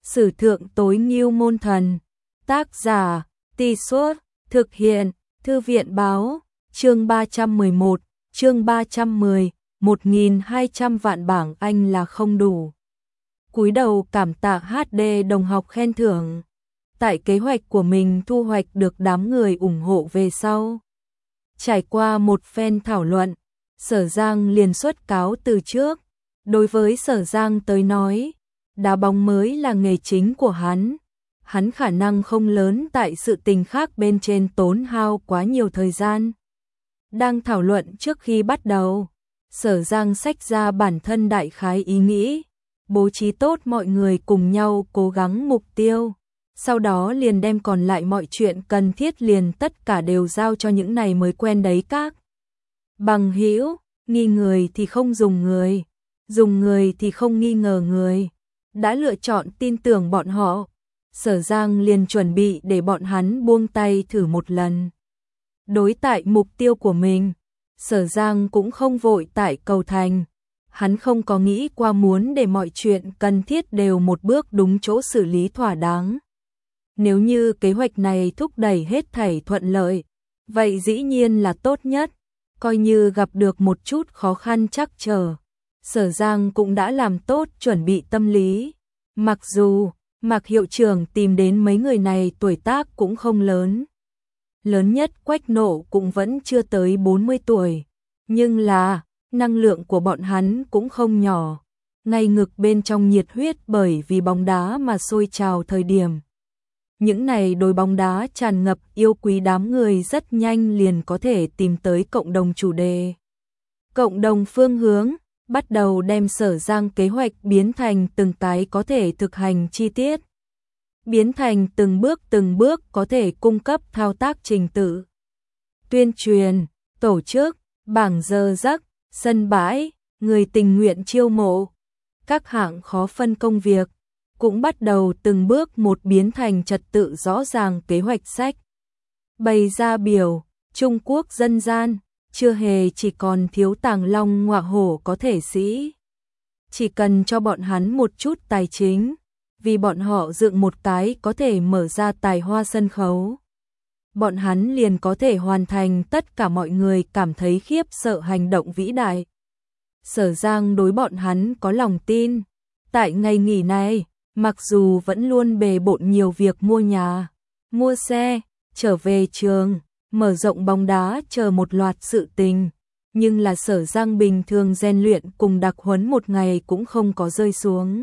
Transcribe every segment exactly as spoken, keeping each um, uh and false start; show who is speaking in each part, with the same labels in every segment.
Speaker 1: Sử thượng tối ngưu môn thần. Tác giả, Tì Suốt, thực hiện, Thư viện Báo, chương ba trăm mười một, chương ba trăm mười, một nghìn hai trăm vạn bảng Anh là không đủ. Cúi đầu cảm tạ hát đê đồng học khen thưởng. Tại kế hoạch của mình thu hoạch được đám người ủng hộ về sau. Trải qua một phen thảo luận, Sở Giang liền xuất cáo từ trước. Đối với Sở Giang tới nói, đá bóng mới là nghề chính của hắn. Hắn khả năng không lớn tại sự tình khác bên trên tốn hao quá nhiều thời gian. Đang thảo luận trước khi bắt đầu, Sở Giang xách ra bản thân đại khái ý nghĩ, bố trí tốt mọi người cùng nhau cố gắng mục tiêu. Sau đó liền đem còn lại mọi chuyện cần thiết liền tất cả đều giao cho những này mới quen đấy các bằng hữu, nghi người thì không dùng người, dùng người thì không nghi ngờ người. Đã lựa chọn tin tưởng bọn họ, Sở Giang liền chuẩn bị để bọn hắn buông tay thử một lần. Đối tại mục tiêu của mình, Sở Giang cũng không vội tại cầu thành. Hắn không có nghĩ qua muốn để mọi chuyện cần thiết đều một bước đúng chỗ xử lý thỏa đáng. Nếu như kế hoạch này thúc đẩy hết thảy thuận lợi, vậy dĩ nhiên là tốt nhất. Coi như gặp được một chút khó khăn trắc trở, Sở Giang cũng đã làm tốt chuẩn bị tâm lý. Mặc dù Mạc hiệu trưởng tìm đến mấy người này tuổi tác cũng không lớn. Lớn nhất Quách Nộ cũng vẫn chưa tới bốn mươi tuổi. Nhưng là, năng lượng của bọn hắn cũng không nhỏ. Ngay ngực bên trong nhiệt huyết bởi vì bóng đá mà sôi trào thời điểm. Những này đối bóng đá tràn ngập yêu quý đám người rất nhanh liền có thể tìm tới cộng đồng chủ đề. Cộng đồng phương hướng, bắt đầu đem Sở Giang kế hoạch biến thành từng cái có thể thực hành chi tiết. Biến thành từng bước từng bước có thể cung cấp thao tác trình tự. Tuyên truyền, tổ chức, bảng giờ giấc, sân bãi, người tình nguyện chiêu mộ. Các hạng khó phân công việc, cũng bắt đầu từng bước một biến thành trật tự rõ ràng kế hoạch sách. Bày ra biểu, Trung Quốc dân gian, chưa hề chỉ còn thiếu tàng long ngọa hổ có thể sĩ. Chỉ cần cho bọn hắn một chút tài chính, vì bọn họ dựng một cái có thể mở ra tài hoa sân khấu. Bọn hắn liền có thể hoàn thành tất cả mọi người cảm thấy khiếp sợ hành động vĩ đại. Sở Giang đối bọn hắn có lòng tin. Tại ngày nghỉ này, mặc dù vẫn luôn bề bộn nhiều việc mua nhà, mua xe, trở về trường, mở rộng bóng đá chờ một loạt sự tình, nhưng là Sở Giang bình thường rèn luyện cùng đặc huấn một ngày cũng không có rơi xuống.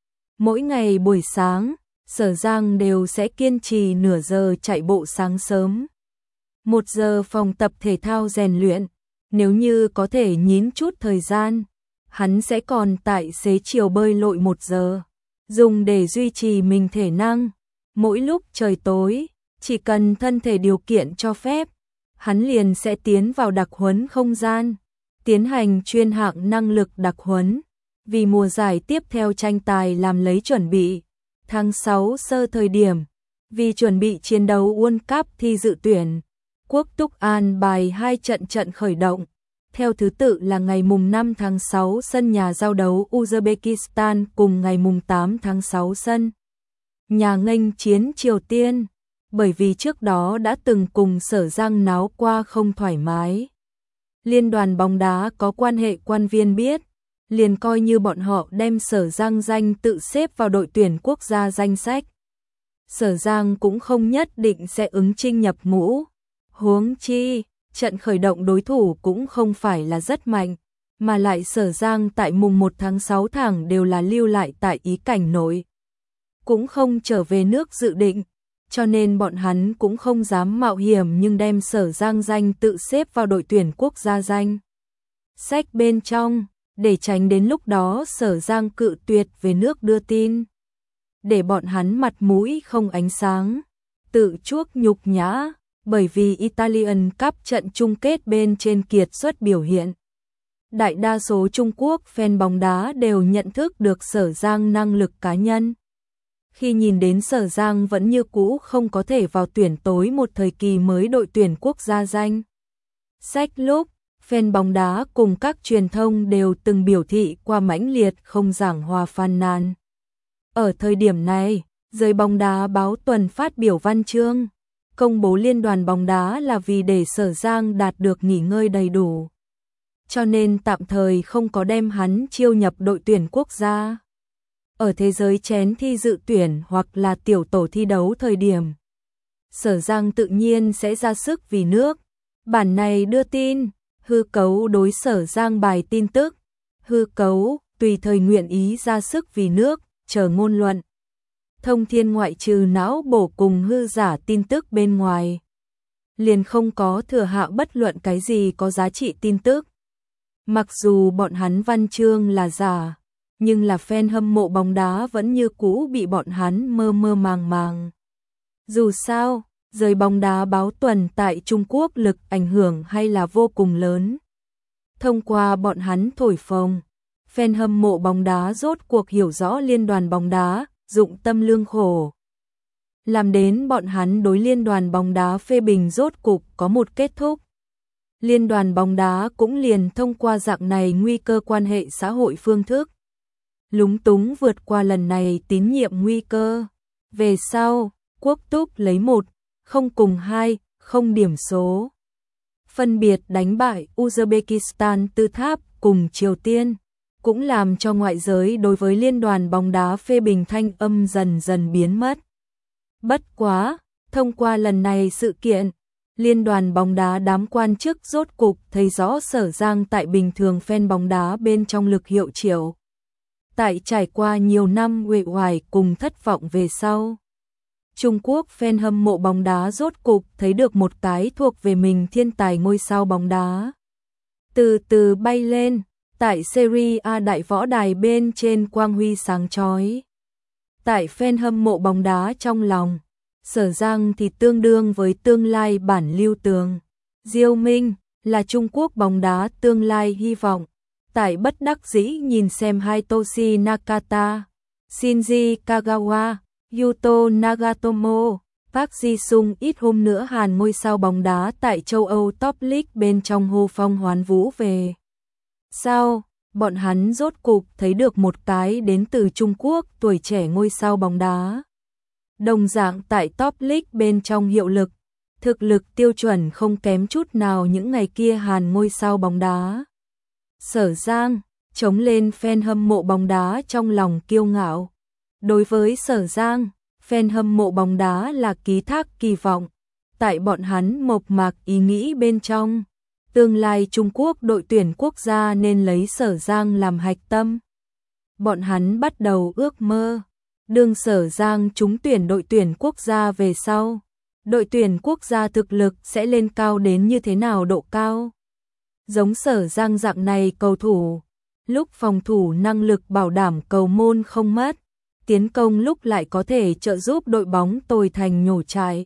Speaker 1: Mỗi ngày buổi sáng, Sở Giang đều sẽ kiên trì nửa giờ chạy bộ sáng sớm. Một giờ phòng tập thể thao rèn luyện, nếu như có thể nhín chút thời gian, hắn sẽ còn tại xế chiều bơi lội một giờ, dùng để duy trì mình thể năng. Mỗi lúc trời tối, chỉ cần thân thể điều kiện cho phép, hắn liền sẽ tiến vào đặc huấn không gian, tiến hành chuyên hạng năng lực đặc huấn. Vì mùa giải tiếp theo tranh tài làm lấy chuẩn bị, tháng sáu sơ thời điểm, vì chuẩn bị chiến đấu World Cup thi dự tuyển, Quốc Túc an bài hai trận trận khởi động, theo thứ tự là ngày mùng năm tháng sáu sân nhà giao đấu Uzbekistan cùng ngày mùng tám tháng sáu sân nhà nghênh chiến Triều Tiên, bởi vì trước đó đã từng cùng Sở Giang náo qua không thoải mái. Liên đoàn bóng đá có quan hệ quan viên biết, liền coi như bọn họ đem Sở Giang danh tự xếp vào đội tuyển quốc gia danh sách. Sở Giang cũng không nhất định sẽ ứng chinh nhập ngũ. Huống chi, trận khởi động đối thủ cũng không phải là rất mạnh, mà lại Sở Giang tại mùng một tháng sáu thẳng đều là lưu lại tại Ý Cảnh nội. Cũng không trở về nước dự định, cho nên bọn hắn cũng không dám mạo hiểm nhưng đem Sở Giang danh tự xếp vào đội tuyển quốc gia danh sách bên trong, để tránh đến lúc đó Sở Giang cự tuyệt về nước đưa tin. Để bọn hắn mặt mũi không ánh sáng, tự chuốc nhục nhã, bởi vì Italian Cup trận chung kết bên trên kiệt xuất biểu hiện. Đại đa số Trung Quốc fan bóng đá đều nhận thức được Sở Giang năng lực cá nhân. Khi nhìn đến Sở Giang vẫn như cũ không có thể vào tuyển tối một thời kỳ mới đội tuyển quốc gia danh sách lúc, fan bóng đá cùng các truyền thông đều từng biểu thị qua mãnh liệt không giảng hòa phàn nàn. Ở thời điểm này, giới bóng đá báo tuần phát biểu văn chương, công bố liên đoàn bóng đá là vì để Sở Giang đạt được nghỉ ngơi đầy đủ, cho nên tạm thời không có đem hắn chiêu nhập đội tuyển quốc gia. Ở thế giới chén thi dự tuyển hoặc là tiểu tổ thi đấu thời điểm, Sở Giang tự nhiên sẽ ra sức vì nước. Bản này đưa tin, hư cấu đối Sở Giang bài tin tức, hư cấu, tùy thời nguyện ý ra sức vì nước, chờ ngôn luận. Thông Thiên ngoại trừ não bổ cùng hư giả tin tức bên ngoài, liền không có thừa hạ bất luận cái gì có giá trị tin tức. Mặc dù bọn hắn văn chương là giả, nhưng là fan hâm mộ bóng đá vẫn như cũ bị bọn hắn mơ mơ màng màng. Dù sao, giới bóng đá báo tuần tại Trung Quốc lực ảnh hưởng hay là vô cùng lớn. Thông qua bọn hắn thổi phồng, fan hâm mộ bóng đá rốt cuộc hiểu rõ liên đoàn bóng đá, dụng tâm lương khổ. Làm đến bọn hắn đối liên đoàn bóng đá phê bình rốt cục có một kết thúc. Liên đoàn bóng đá cũng liền thông qua dạng này nguy cơ quan hệ xã hội phương thức, lúng túng vượt qua lần này tín nhiệm nguy cơ. Về sau, Quốc Túc lấy một, không cùng hai, không điểm số. Phân biệt đánh bại Uzbekistan Tư Tháp cùng Triều Tiên, cũng làm cho ngoại giới đối với liên đoàn bóng đá phê bình thanh âm dần dần biến mất. Bất quá, thông qua lần này sự kiện, liên đoàn bóng đá đám quan chức rốt cục thấy rõ Sở Giang tại bình thường fan bóng đá bên trong lực hiệu triệu. Tại trải qua nhiều năm uể oải cùng thất vọng về sau, Trung Quốc fan hâm mộ bóng đá rốt cục thấy được một cái thuộc về mình thiên tài ngôi sao bóng đá. Từ từ bay lên, tại Serie A đại võ đài bên trên quang huy sáng chói. Tại fan hâm mộ bóng đá trong lòng, Sở Giang thì tương đương với tương lai bản Lưu Tường. Diêu Minh là Trung Quốc bóng đá tương lai hy vọng. Tại bất đắc dĩ nhìn xem Hitoshi Nakata, Shinji Kagawa, Yuto Nagatomo, Park Ji-sung ít hôm nữa Hàn ngôi sao bóng đá tại châu Âu Top League bên trong hô phong hoán vũ về. Sau, bọn hắn rốt cục thấy được một cái đến từ Trung Quốc tuổi trẻ ngôi sao bóng đá. Đồng dạng tại Top League bên trong hiệu lực, thực lực tiêu chuẩn không kém chút nào những ngày kia Hàn ngôi sao bóng đá. Sở Giang, chống lên fan hâm mộ bóng đá trong lòng kiêu ngạo. Đối với Sở Giang, fan hâm mộ bóng đá là ký thác kỳ vọng. Tại bọn hắn mộc mạc ý nghĩ bên trong, tương lai Trung Quốc đội tuyển quốc gia nên lấy Sở Giang làm hạch tâm. Bọn hắn bắt đầu ước mơ, đương Sở Giang trúng tuyển đội tuyển quốc gia về sau, đội tuyển quốc gia thực lực sẽ lên cao đến như thế nào độ cao. Giống Sở Giang dạng này cầu thủ, lúc phòng thủ năng lực bảo đảm cầu môn không mất, tiến công lúc lại có thể trợ giúp đội bóng tồi thành nhổ trại.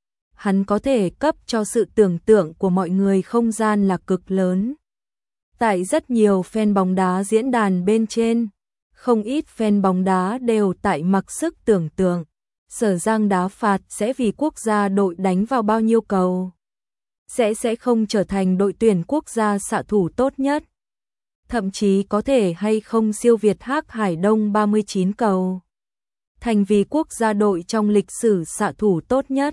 Speaker 1: Hắn có thể cấp cho sự tưởng tượng của mọi người không gian là cực lớn. Tại rất nhiều fan bóng đá diễn đàn bên trên, không ít fan bóng đá đều tại mặc sức tưởng tượng, Sở Giang đá phạt sẽ vì quốc gia đội đánh vào bao nhiêu cầu. Sẽ sẽ không trở thành đội tuyển quốc gia xạ thủ tốt nhất. Thậm chí có thể hay không siêu việt Hắc Hải Đông ba mươi chín cầu. Thành vì quốc gia đội trong lịch sử xạ thủ tốt nhất.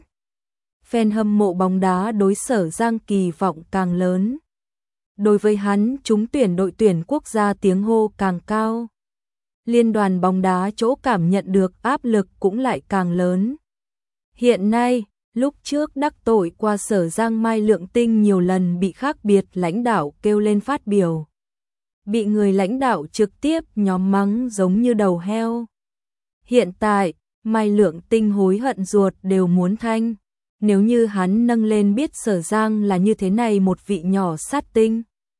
Speaker 1: Fan hâm mộ bóng đá đối Sở Giang kỳ vọng càng lớn. Đối với hắn trúng tuyển đội tuyển quốc gia tiếng hô càng cao. Liên đoàn bóng đá chỗ cảm nhận được áp lực cũng lại càng lớn. Hiện nay, lúc trước đắc tội qua Sở Giang Mai Lượng Tinh nhiều lần bị khác biệt lãnh đạo kêu lên phát biểu. Bị người lãnh đạo trực tiếp nhóm mắng giống như đầu heo. Hiện tại, Mai Lượng Tinh hối hận ruột đều muốn thanh. Nếu như hắn nâng lên biết Sở Giang là như thế này một vị nhỏ sát tinh.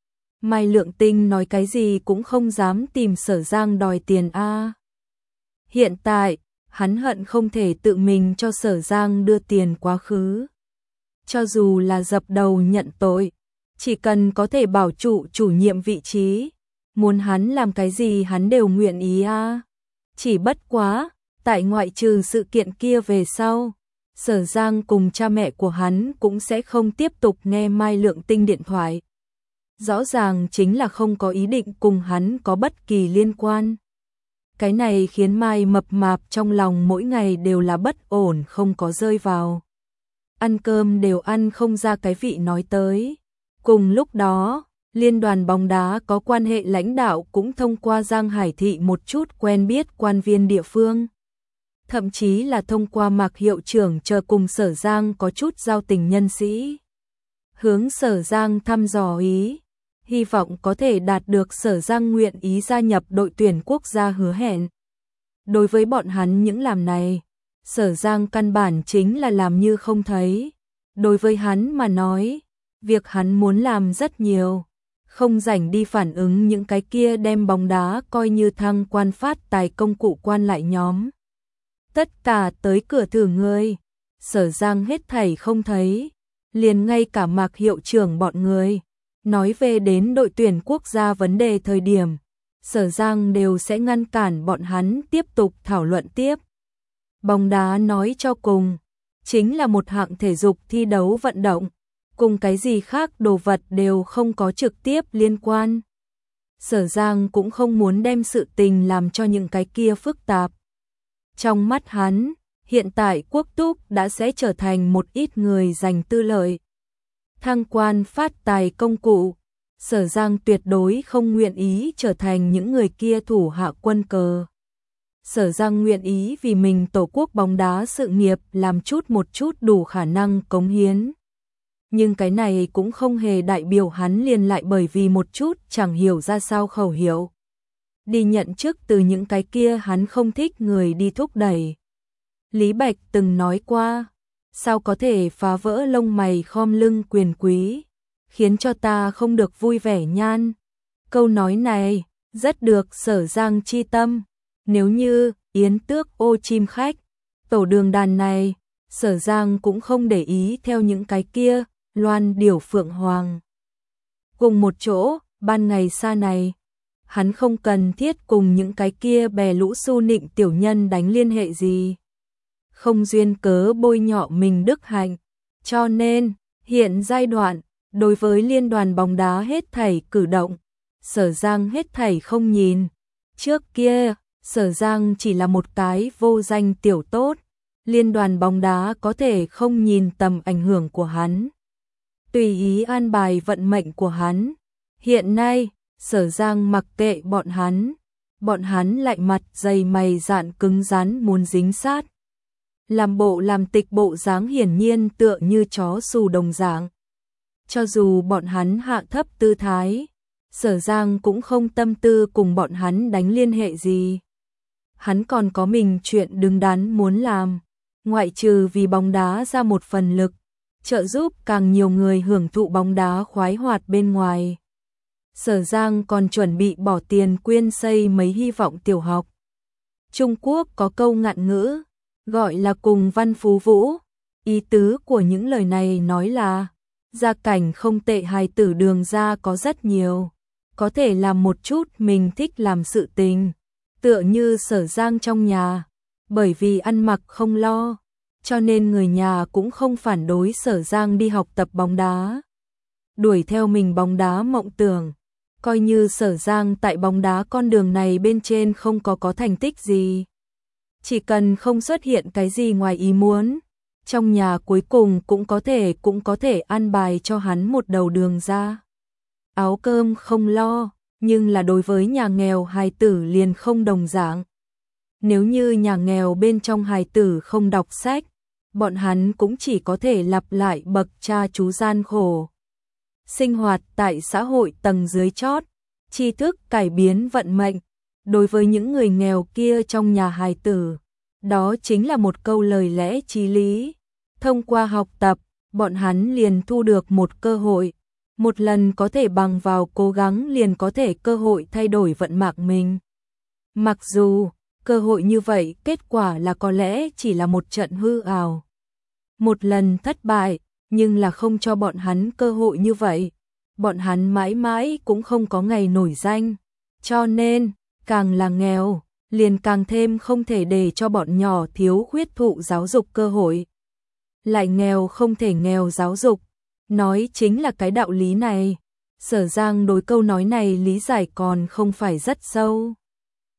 Speaker 1: Mai Lượng Tinh nói cái gì cũng không dám tìm Sở Giang đòi tiền a. Hiện tại, hắn hận không thể tự mình cho Sở Giang đưa tiền quá khứ. Cho dù là dập đầu nhận tội, chỉ cần có thể bảo trụ chủ nhiệm vị trí, muốn hắn làm cái gì hắn đều nguyện ý a. Chỉ bất quá, tại ngoại trừ sự kiện kia về sau, Sở Giang cùng cha mẹ của hắn cũng sẽ không tiếp tục nghe Mai Lượng Tinh điện thoại. Rõ ràng chính là không có ý định cùng hắn có bất kỳ liên quan. Cái này khiến Mai mập mạp trong lòng mỗi ngày đều là bất ổn không có rơi vào. Ăn cơm đều ăn không ra cái vị nói tới. Cùng lúc đó, Liên đoàn bóng đá có quan hệ lãnh đạo cũng thông qua Giang Hải Thị một chút quen biết quan viên địa phương. Thậm chí là thông qua Mạc hiệu trưởng chờ cùng Sở Giang có chút giao tình nhân sĩ. Hướng Sở Giang thăm dò ý, hy vọng có thể đạt được Sở Giang nguyện ý gia nhập đội tuyển quốc gia hứa hẹn. Đối với bọn hắn những làm này, Sở Giang căn bản chính là làm như không thấy. Đối với hắn mà nói, việc hắn muốn làm rất nhiều, không rảnh đi phản ứng những cái kia đem bóng đá coi như thăng quan phát tài công cụ quan lại nhóm. Tất cả tới cửa thử người, Sở Giang hết thảy không thấy, liền ngay cả Mạc hiệu trưởng bọn người. Nói về đến đội tuyển quốc gia vấn đề thời điểm, Sở Giang đều sẽ ngăn cản bọn hắn tiếp tục thảo luận tiếp. Bóng đá nói cho cùng, chính là một hạng thể dục thi đấu vận động, cùng cái gì khác đồ vật đều không có trực tiếp liên quan. Sở Giang cũng không muốn đem sự tình làm cho những cái kia phức tạp. Trong mắt hắn, hiện tại quốc túc đã sẽ trở thành một ít người giành tư lợi. Thăng quan phát tài công cụ, Sở Giang tuyệt đối không nguyện ý trở thành những người kia thủ hạ quân cờ. Sở Giang nguyện ý vì mình tổ quốc bóng đá sự nghiệp làm chút một chút đủ khả năng cống hiến. Nhưng cái này cũng không hề đại biểu hắn liền lại bởi vì một chút chẳng hiểu ra sao khẩu hiệu. Đi nhận chức từ những cái kia hắn không thích người đi thúc đẩy. Lý Bạch từng nói qua, sao có thể phá vỡ lông mày khom lưng quyền quý, khiến cho ta không được vui vẻ nhan. Câu nói này, rất được Sở Giang chi tâm. Nếu như, yến tước ô chim khách, tổ đường đàn này, Sở Giang cũng không để ý theo những cái kia, loan điểu phượng hoàng. Cùng một chỗ, ban ngày xa này, hắn không cần thiết cùng những cái kia bè lũ su nịnh tiểu nhân đánh liên hệ gì. Không duyên cớ bôi nhọ mình đức hạnh. Cho nên, hiện giai đoạn, đối với liên đoàn bóng đá hết thảy cử động, Sở Giang hết thảy không nhìn. Trước kia, Sở Giang chỉ là một cái vô danh tiểu tốt, liên đoàn bóng đá có thể không nhìn tầm ảnh hưởng của hắn. Tùy ý an bài vận mệnh của hắn. Hiện nay, Sở Giang mặc kệ bọn hắn, bọn hắn lại mặt dày mày dạn cứng rắn muốn dính sát. Làm bộ làm tịch bộ dáng hiển nhiên tựa như chó xù đồng dạng. Cho dù bọn hắn hạ thấp tư thái, Sở Giang cũng không tâm tư cùng bọn hắn đánh liên hệ gì. Hắn còn có mình chuyện đứng đắn muốn làm, ngoại trừ vì bóng đá ra một phần lực, trợ giúp càng nhiều người hưởng thụ bóng đá khoái hoạt bên ngoài. Sở Giang còn chuẩn bị bỏ tiền quyên xây mấy hy vọng tiểu học. Trung Quốc có câu ngạn ngữ, gọi là cùng văn phú vũ. Ý tứ của những lời này nói là, gia cảnh không tệ hài tử đường ra có rất nhiều, có thể làm một chút mình thích làm sự tình. Tựa như Sở Giang trong nhà, bởi vì ăn mặc không lo, cho nên người nhà cũng không phản đối Sở Giang đi học tập bóng đá. Đuổi theo mình bóng đá mộng tưởng, coi như Sở Giang tại bóng đá con đường này bên trên không có có thành tích gì. Chỉ cần không xuất hiện cái gì ngoài ý muốn, trong nhà cuối cùng cũng có thể cũng có thể ăn bài cho hắn một đầu đường ra. Áo cơm không lo, nhưng là đối với nhà nghèo hài tử liền không đồng dạng. Nếu như nhà nghèo bên trong hài tử không đọc sách, bọn hắn cũng chỉ có thể lặp lại bậc cha chú gian khổ. Sinh hoạt tại xã hội tầng dưới chót, tri thức cải biến vận mệnh. Đối với những người nghèo kia trong nhà hài tử, đó chính là một câu lời lẽ chí lý. Thông qua học tập, bọn hắn liền thu được một cơ hội. Một lần có thể bằng vào cố gắng liền có thể cơ hội thay đổi vận mạng mình. Mặc dù, cơ hội như vậy kết quả là có lẽ chỉ là một trận hư ảo. Một lần thất bại, nhưng là không cho bọn hắn cơ hội như vậy. Bọn hắn mãi mãi cũng không có ngày nổi danh. Cho nên, càng là nghèo, liền càng thêm không thể để cho bọn nhỏ thiếu khuyết thụ giáo dục cơ hội. Lại nghèo không thể nghèo giáo dục. Nói chính là cái đạo lý này. Sở Giang đối câu nói này lý giải còn không phải rất sâu.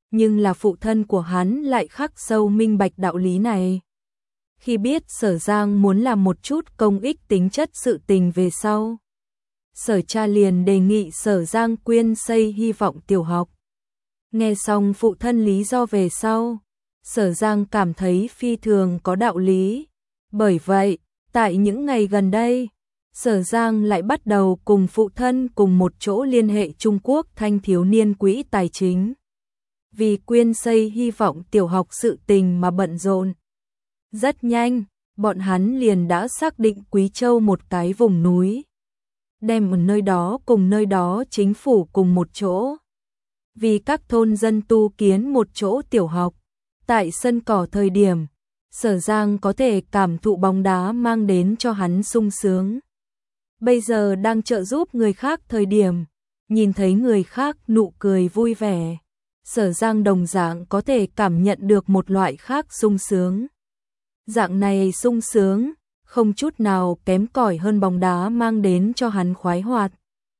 Speaker 1: nhưng là phụ thân của hắn lại khắc sâu minh bạch đạo lý này. Khi biết Sở Giang muốn làm một chút công ích tính chất sự tình về sau, Sở cha liền đề nghị Sở Giang quyên xây hy vọng tiểu học. Nghe xong phụ thân lý do về sau, Sở Giang cảm thấy phi thường có đạo lý. Bởi vậy, tại những ngày gần đây, Sở Giang lại bắt đầu cùng phụ thân cùng một chỗ liên hệ Trung Quốc Thanh thiếu niên quỹ tài chính. Vì quyên xây hy vọng tiểu học sự tình mà bận rộn. Rất nhanh, bọn hắn liền đã xác định Quý Châu một cái vùng núi. Đem ở nơi đó cùng nơi đó chính phủ cùng một chỗ. Vì các thôn dân tu kiến một chỗ tiểu học. Tại sân cỏ thời điểm, Sở Giang có thể cảm thụ bóng đá mang đến cho hắn sung sướng. Bây giờ đang trợ giúp người khác thời điểm, nhìn thấy người khác nụ cười vui vẻ, Sở Giang đồng dạng có thể cảm nhận được một loại khác sung sướng. Dạng này sung sướng, không chút nào kém cỏi hơn bóng đá mang đến cho hắn khoái hoạt.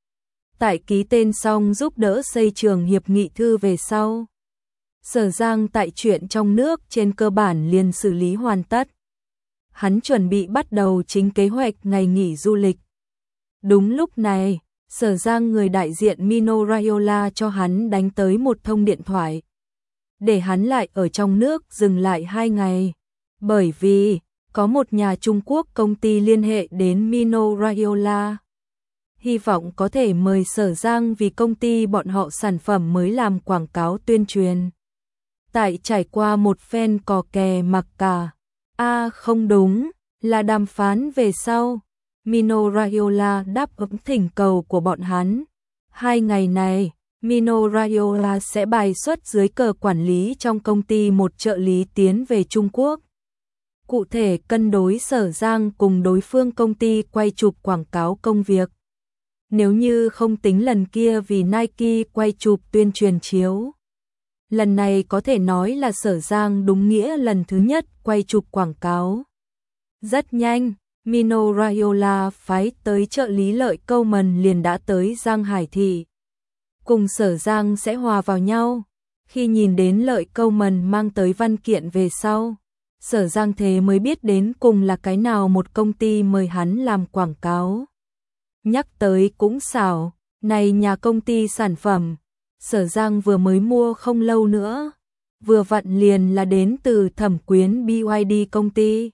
Speaker 1: Tại ký tên xong giúp đỡ xây trường hiệp nghị thư về sau, Sở Giang tại chuyện trong nước trên cơ bản liền xử lý hoàn tất. Hắn chuẩn bị bắt đầu chính kế hoạch ngày nghỉ du lịch. Đúng lúc này, Sở Giang người đại diện Mino Raiola cho hắn đánh tới một thông điện thoại. Để hắn lại ở trong nước dừng lại hai ngày. Bởi vì, có một nhà Trung Quốc công ty liên hệ đến Mino Raiola. Hy vọng có thể mời Sở Giang vì công ty bọn họ sản phẩm mới làm quảng cáo tuyên truyền. Tại trải qua một phen cò kè mặc cả. A à, không đúng, là đàm phán về sau. Mino Raiola đáp ứng thỉnh cầu của bọn hắn. Hai ngày này, Mino Raiola sẽ bài xuất dưới cờ quản lý trong công ty một trợ lý tiến về Trung Quốc. Cụ thể cân đối Sở Giang cùng đối phương công ty quay chụp quảng cáo công việc. Nếu như không tính lần kia vì Nike quay chụp tuyên truyền chiếu. Lần này có thể nói là Sở Giang đúng nghĩa lần thứ nhất quay chụp quảng cáo. Rất nhanh, Mino Raiola phái tới trợ lý Lợi Câu Mần liền đã tới Giang Hải Thị. Cùng Sở Giang sẽ hòa vào nhau. Khi nhìn đến Lợi Câu Mần mang tới văn kiện về sau, Sở Giang thế mới biết đến cùng là cái nào một công ty mời hắn làm quảng cáo. Nhắc tới cũng xảo, này nhà công ty sản phẩm, Sở Giang vừa mới mua không lâu nữa, vừa vặn liền là đến từ Thẩm Quyến bê i đê công ty.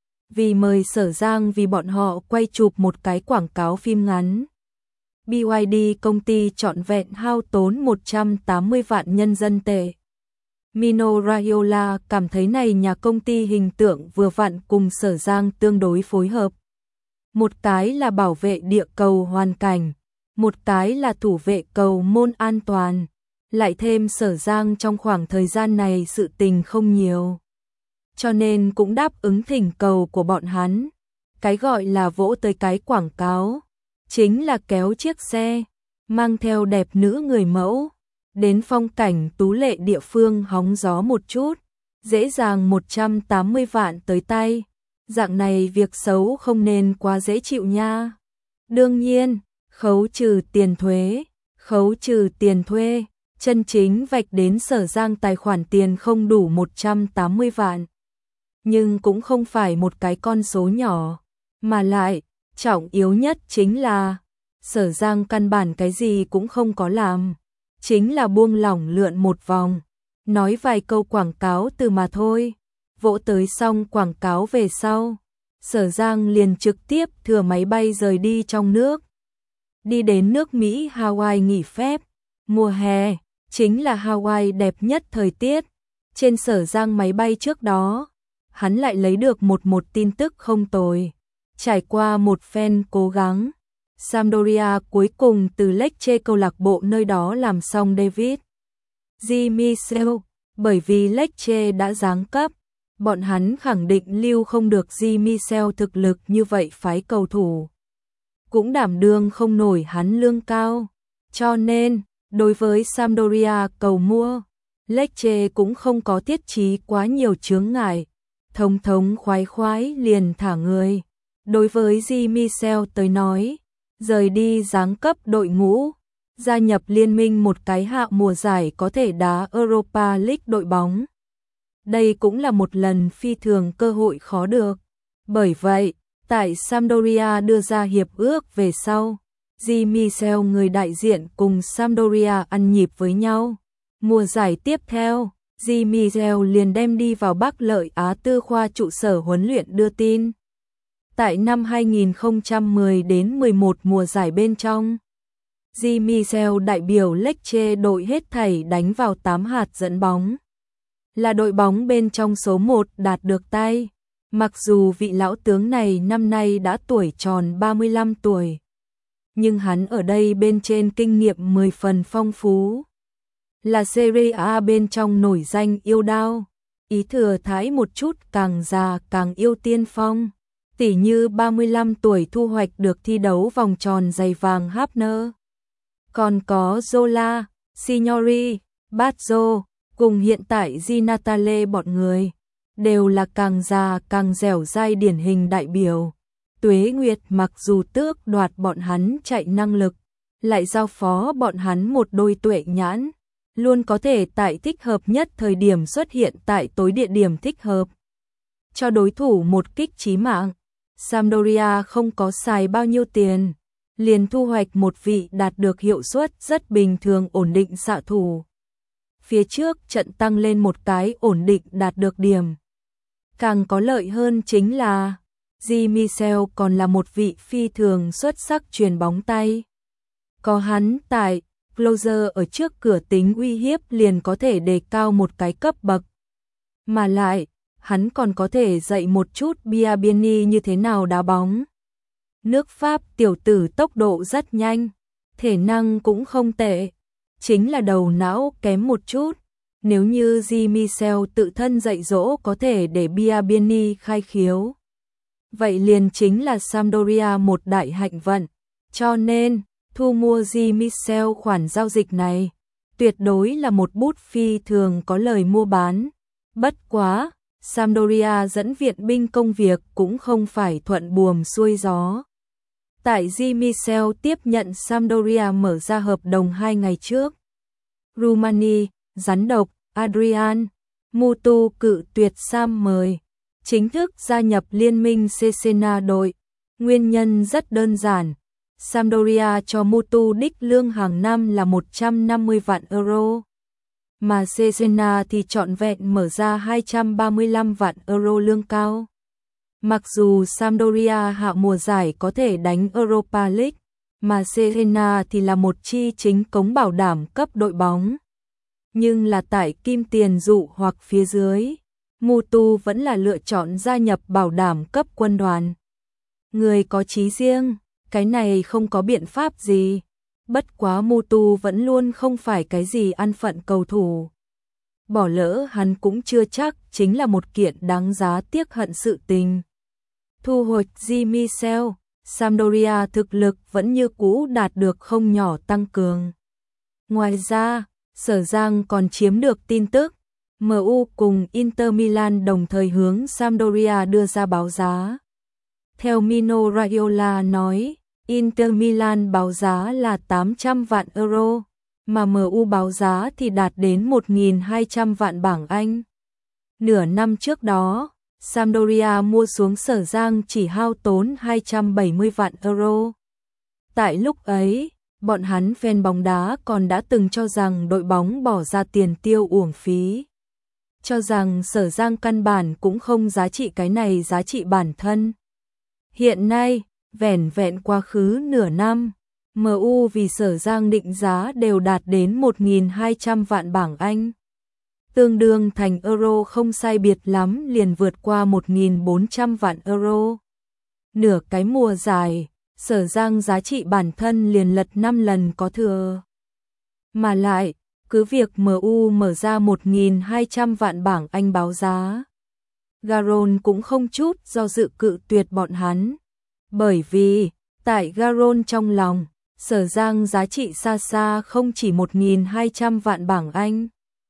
Speaker 1: Vì mời Sở Giang vì bọn họ quay chụp một cái quảng cáo phim ngắn. bê i đê công ty trọn vẹn hao tốn một trăm tám mươi vạn nhân dân tệ. Mino Raiola cảm thấy này nhà công ty hình tượng vừa vặn cùng Sở Giang tương đối phối hợp. Một cái là bảo vệ địa cầu hoàn cảnh, một cái là thủ vệ cầu môn an toàn, lại thêm Sở Giang trong khoảng thời gian này sự tình không nhiều. Cho nên cũng đáp ứng thỉnh cầu của bọn hắn. Cái gọi là vỗ tới cái quảng cáo, chính là kéo chiếc xe, mang theo đẹp nữ người mẫu, đến phong cảnh tú lệ địa phương hóng gió một chút, dễ dàng một trăm tám mươi vạn tới tay. Dạng này việc xấu không nên quá dễ chịu nha. Đương nhiên, khấu trừ tiền thuế, khấu trừ tiền thuê, chân chính vạch đến Sở Giang tài khoản tiền không đủ một trăm tám mươi vạn. Nhưng cũng không phải một cái con số nhỏ, mà lại, trọng yếu nhất chính là, Sở Giang căn bản cái gì cũng không có làm, chính là buông lỏng lượn một vòng, nói vài câu quảng cáo từ mà thôi. Vỗ tới xong quảng cáo về sau, Sở Giang liền trực tiếp thừa máy bay rời đi trong nước. Đi đến nước Mỹ Hawaii nghỉ phép, mùa hè, chính là Hawaii đẹp nhất thời tiết. Trên Sở Giang máy bay trước đó, hắn lại lấy được một một tin tức không tồi. Trải qua một phen cố gắng, Sampdoria cuối cùng từ Lecce câu lạc bộ nơi đó làm xong David Di Michel, bởi vì Lecce đã giáng cấp. Bọn hắn khẳng định lưu không được Di Michel thực lực như vậy phái cầu thủ. Cũng đảm đương không nổi hắn lương cao. Cho nên, đối với Sampdoria cầu mua, Lecce cũng không có thiết trí quá nhiều chướng ngại. Thống thống khoái khoái liền thả người. Đối với Di Michel tới nói, rời đi giáng cấp đội ngũ, gia nhập liên minh một cái hạ mùa giải có thể đá Europa League đội bóng. Đây cũng là một lần phi thường cơ hội khó được. Bởi vậy, tại Sampdoria đưa ra hiệp ước về sau, Di Michel người đại diện cùng Sampdoria ăn nhịp với nhau. Mùa giải tiếp theo, Di Michel liền đem đi vào Bắc Lợi Á Tư khoa trụ sở huấn luyện đưa tin. Tại năm hai nghìn không trăm mười đến mười một mùa giải bên trong, Di Michel đại biểu Lecce đội hết thảy đánh vào tám hạt dẫn bóng. Là đội bóng bên trong số một đạt được tay. Mặc dù vị lão tướng này năm nay đã tuổi tròn ba mươi lăm tuổi, nhưng hắn ở đây bên trên kinh nghiệm mười phần phong phú. Là Serie A bên trong nổi danh yêu đao, ý thừa thái một chút càng già càng yêu tiên phong. Tỉ như ba mươi lăm tuổi thu hoạch được thi đấu vòng tròn giày vàng Hafner. Còn có Zola, Signori, Baggio, cùng hiện tại Di Natale bọn người, đều là càng già càng dẻo dai điển hình đại biểu. Tuế Nguyệt mặc dù tước đoạt bọn hắn chạy năng lực, lại giao phó bọn hắn một đôi tuệ nhãn, luôn có thể tại thích hợp nhất thời điểm xuất hiện tại tối địa điểm thích hợp, cho đối thủ một kích chí mạng. Sampdoria không có xài bao nhiêu tiền, liền thu hoạch một vị đạt được hiệu suất rất bình thường ổn định xạ thủ. Phía trước trận tăng lên một cái ổn định đạt được điểm. Càng có lợi hơn chính là Di Michel còn là một vị phi thường xuất sắc chuyền bóng tay. Có hắn tại, Closer ở trước cửa tính uy hiếp liền có thể đề cao một cái cấp bậc. Mà lại, hắn còn có thể dạy một chút Biabiany như thế nào đá bóng. Nước Pháp tiểu tử tốc độ rất nhanh, thể năng cũng không tệ, chính là đầu não kém một chút. Nếu như Di Michel tự thân dạy dỗ có thể để Biabiany khai khiếu, vậy liền chính là Sampdoria một đại hạnh vận. Cho nên, thu mua Di Michel khoản giao dịch này, tuyệt đối là một bút phi thường có lời mua bán. Bất quá, Sampdoria dẫn viện binh công việc cũng không phải thuận buồm xuôi gió. Tại Di Michel tiếp nhận Sampdoria mở ra hợp đồng hai ngày trước, Rumani, rắn độc, Adrian, Mutu cự tuyệt Sam mời, chính thức gia nhập liên minh Cesena đội. Nguyên nhân rất đơn giản, Sampdoria cho Mutu đích lương hàng năm là một trăm năm mươi vạn euro, mà Cesena thì trọn vẹn mở ra hai trăm ba mươi lăm vạn euro lương cao. Mặc dù Sampdoria hạ mùa giải có thể đánh Europa League, mà Cesena thì là một chi chính cống bảo đảm cấp đội bóng. Nhưng là tại kim tiền dụ hoặc phía dưới, Mutu vẫn là lựa chọn gia nhập bảo đảm cấp quân đoàn. Người có chí riêng, cái này không có biện pháp gì. Bất quá Mutu vẫn luôn không phải cái gì ăn phận cầu thủ. Bỏ lỡ hắn cũng chưa chắc chính là một kiện đáng giá tiếc hận sự tình. Thu hồi Di Michel, Sampdoria thực lực vẫn như cũ đạt được không nhỏ tăng cường. Ngoài ra, Sở Giang còn chiếm được tin tức, em u cùng Inter Milan đồng thời hướng Sampdoria đưa ra báo giá. Theo Mino Raiola nói, Inter Milan báo giá là tám trăm vạn euro, mà em u báo giá thì đạt đến một nghìn hai trăm vạn bảng Anh. Nửa năm trước đó, Sampdoria mua xuống Sở Giang chỉ hao tốn hai trăm bảy mươi vạn euro. Tại lúc ấy, bọn hắn fan bóng đá còn đã từng cho rằng đội bóng bỏ ra tiền tiêu uổng phí. Cho rằng Sở Giang căn bản cũng không giá trị cái này giá trị bản thân. Hiện nay, vẻn vẹn quá khứ nửa năm, em u vì Sở Giang định giá đều đạt đến một nghìn hai trăm vạn bảng Anh. Tương đương thành euro không sai biệt lắm liền vượt qua một nghìn bốn trăm vạn euro. Nửa cái mùa dài, Sở Giang giá trị bản thân liền lật năm lần có thừa. Mà lại, cứ việc em u mở ra một nghìn hai trăm vạn bảng Anh báo giá, Garon cũng không chút do dự cự tuyệt bọn hắn. Bởi vì, tại Garon trong lòng, Sở Giang giá trị xa xa không chỉ một nghìn hai trăm vạn bảng Anh.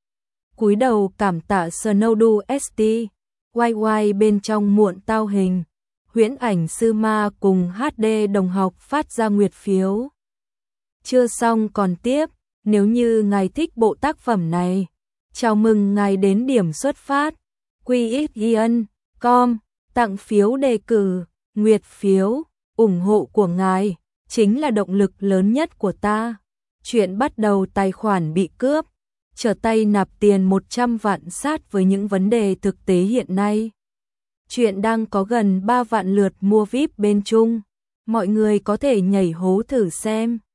Speaker 1: Cúi đầu cảm tạ Snowdu ét tê, Y Y bên trong muộn tao hình, huyễn ảnh sư ma cùng hát đê đồng học phát ra nguyệt phiếu. Chưa xong còn tiếp, nếu như ngài thích bộ tác phẩm này, chào mừng ngài đến điểm xuất phát quy x ion chấm com, tặng phiếu đề cử, nguyệt phiếu, ủng hộ của ngài chính là động lực lớn nhất của ta. Chuyện bắt đầu tài khoản bị cướp, trở tay nạp tiền một trăm vạn sát với những vấn đề thực tế hiện nay. Chuyện đang có gần ba vạn lượt mua vi ai pi bên Trung, mọi người có thể nhảy hố thử xem.